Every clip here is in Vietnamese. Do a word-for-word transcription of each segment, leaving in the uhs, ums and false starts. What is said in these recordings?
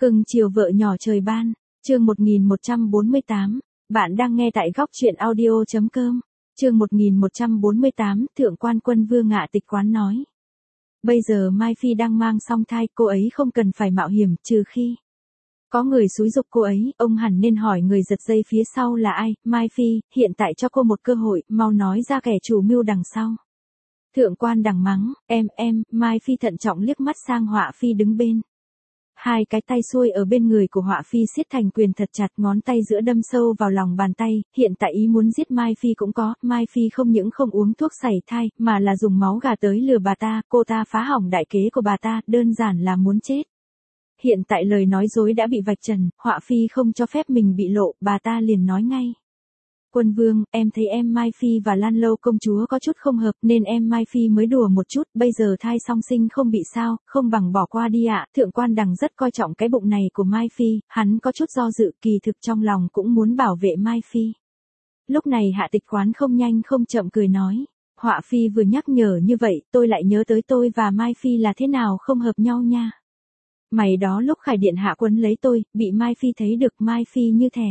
Cưng chiều vợ nhỏ trời ban, chương một nghìn một trăm bốn mươi tám, bạn đang nghe tại góc truyện audio.com, chương một nghìn một trăm bốn mươi tám, Thượng quan Quân Vương Ngạ Tịch Quán nói. Bây giờ Mai Phi đang mang song thai, cô ấy không cần phải mạo hiểm, trừ khi có người xúi giục cô ấy, ông hẳn nên hỏi người giật dây phía sau là ai. Mai Phi, hiện tại cho cô một cơ hội, mau nói ra kẻ chủ mưu đằng sau. Thượng quan đằng mắng, em, em, Mai Phi thận trọng liếc mắt sang Họa Phi đứng bên. Hai cái tay xuôi ở bên người của Họa Phi siết thành quyền thật chặt, ngón tay giữa đâm sâu vào lòng bàn tay, hiện tại ý muốn giết Mai Phi cũng có. Mai Phi không những không uống thuốc sảy thai, mà là dùng máu gà tới lừa bà ta, cô ta phá hỏng đại kế của bà ta, đơn giản là muốn chết. Hiện tại lời nói dối đã bị vạch trần, Họa Phi không cho phép mình bị lộ, bà ta liền nói ngay. Quân Vương, em thấy em Mai Phi và Lan Lâu công chúa có chút không hợp, nên em Mai Phi mới đùa một chút, bây giờ thai song sinh không bị sao, không bằng bỏ qua đi ạ. Thượng quan đằng rất coi trọng cái bụng này của Mai Phi, hắn có chút do dự, kỳ thực trong lòng cũng muốn bảo vệ Mai Phi. Lúc này Hạ Tịch Quán không nhanh không chậm cười nói, Họa Phi vừa nhắc nhở như vậy, tôi lại nhớ tới tôi và Mai Phi là thế nào không hợp nhau nha. Mày đó lúc Khải Điện Hạ quấn lấy tôi, bị Mai Phi thấy được Mai Phi như thẻ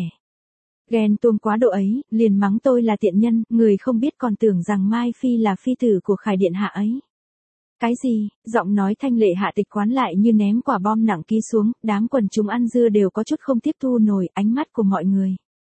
ghen tuông quá độ ấy, liền mắng tôi là tiện nhân, người không biết còn tưởng rằng Mai Phi là phi tử của Khải Điện Hạ ấy. Cái gì? Giọng nói thanh lệ Hạ Tịch Quán lại như ném quả bom nặng ký xuống, đám quần chúng ăn dưa đều có chút không tiếp thu nổi ánh mắt của mọi người.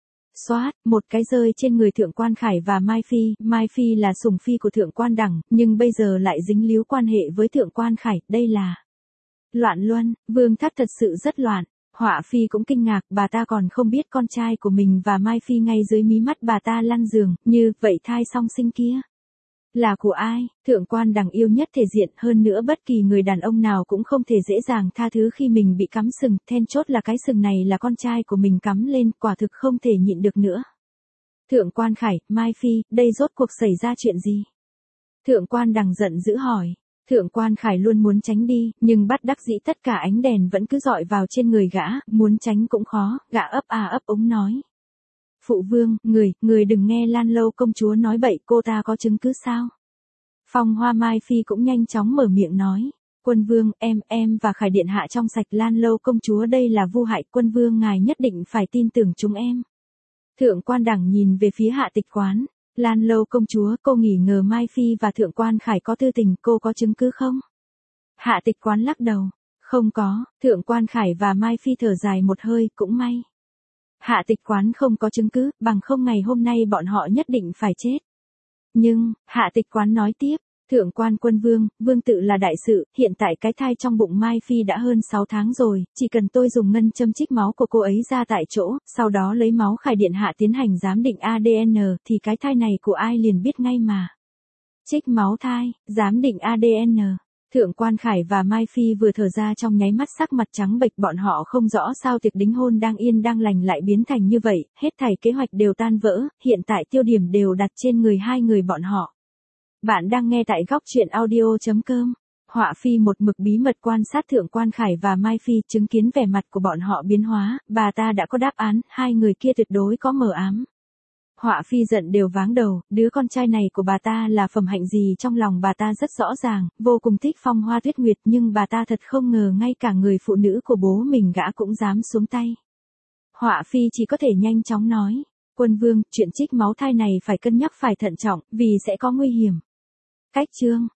Xoát, một cái rơi trên người Thượng quan Khải và Mai Phi. Mai Phi là sủng phi của Thượng quan Đằng, nhưng bây giờ lại dính líu quan hệ với Thượng quan Khải, đây là loạn luân. Vương Thất thật sự rất loạn. Họa Phi cũng kinh ngạc, bà ta còn không biết con trai của mình và Mai Phi ngay dưới mí mắt bà ta lăn giường, như vậy thai song sinh kia là của ai? Thượng quan Đằng yêu nhất thể diện, hơn nữa bất kỳ người đàn ông nào cũng không thể dễ dàng tha thứ khi mình bị cắm sừng, then chốt là cái sừng này là con trai của mình cắm lên, quả thực không thể nhịn được nữa. Thượng quan Khải, Mai Phi, đây rốt cuộc xảy ra chuyện gì? Thượng quan Đằng giận dữ hỏi. Thượng quan Khải luôn muốn tránh đi, nhưng bắt đắc dĩ tất cả ánh đèn vẫn cứ dọi vào trên người gã, muốn tránh cũng khó, gã ấp à ấp ống nói. Phụ vương, người, người đừng nghe Lan Lâu công chúa nói bậy, cô ta có chứng cứ sao? Phong Hoa Mai Phi cũng nhanh chóng mở miệng nói. Quân Vương, em, em và Khải Điện Hạ trong sạch, Lan Lâu công chúa đây là vu hại, Quân Vương ngài nhất định phải tin tưởng chúng em. Thượng quan Đằng nhìn về phía Hạ Tịch Quán. Lan Lâu công chúa, cô nghỉ ngờ Mai Phi và Thượng quan Khải có tư tình, cô có chứng cứ không? Hạ Tịch Quán lắc đầu. Không có. Thượng quan Khải và Mai Phi thở dài một hơi, cũng may. Hạ Tịch Quán không có chứng cứ, bằng không ngày hôm nay bọn họ nhất định phải chết. Nhưng, Hạ Tịch Quán nói tiếp, Thượng quan Quân Vương, vương tự là đại sự, hiện tại cái thai trong bụng Mai Phi đã hơn sáu tháng rồi, chỉ cần tôi dùng ngân châm trích máu của cô ấy ra tại chỗ, sau đó lấy máu Khải Điện Hạ tiến hành giám định a đê en, thì cái thai này của ai liền biết ngay mà. Trích máu thai, giám định a đê en. Thượng quan Khải và Mai Phi vừa thở ra trong nháy mắt sắc mặt trắng bệch, bọn họ không rõ sao tiệc đính hôn đang yên đang lành lại biến thành như vậy, hết thảy kế hoạch đều tan vỡ, hiện tại tiêu điểm đều đặt trên người hai người bọn họ. Bạn đang nghe tại góc truyện audio.com. Họa Phi một mực bí mật quan sát Thượng quan Khải và Mai Phi, chứng kiến vẻ mặt của bọn họ biến hóa, bà ta đã có đáp án, hai người kia tuyệt đối có mờ ám. Họa Phi giận đều váng đầu, đứa con trai này của bà ta là phẩm hạnh gì trong lòng bà ta rất rõ ràng, vô cùng thích Phong Hoa Tuyết Nguyệt, nhưng bà ta thật không ngờ ngay cả người phụ nữ của bố mình gã cũng dám xuống tay. Họa Phi chỉ có thể nhanh chóng nói, Quân Vương, chuyện trích máu thai này phải cân nhắc phải thận trọng, vì sẽ có nguy hiểm. Cách chương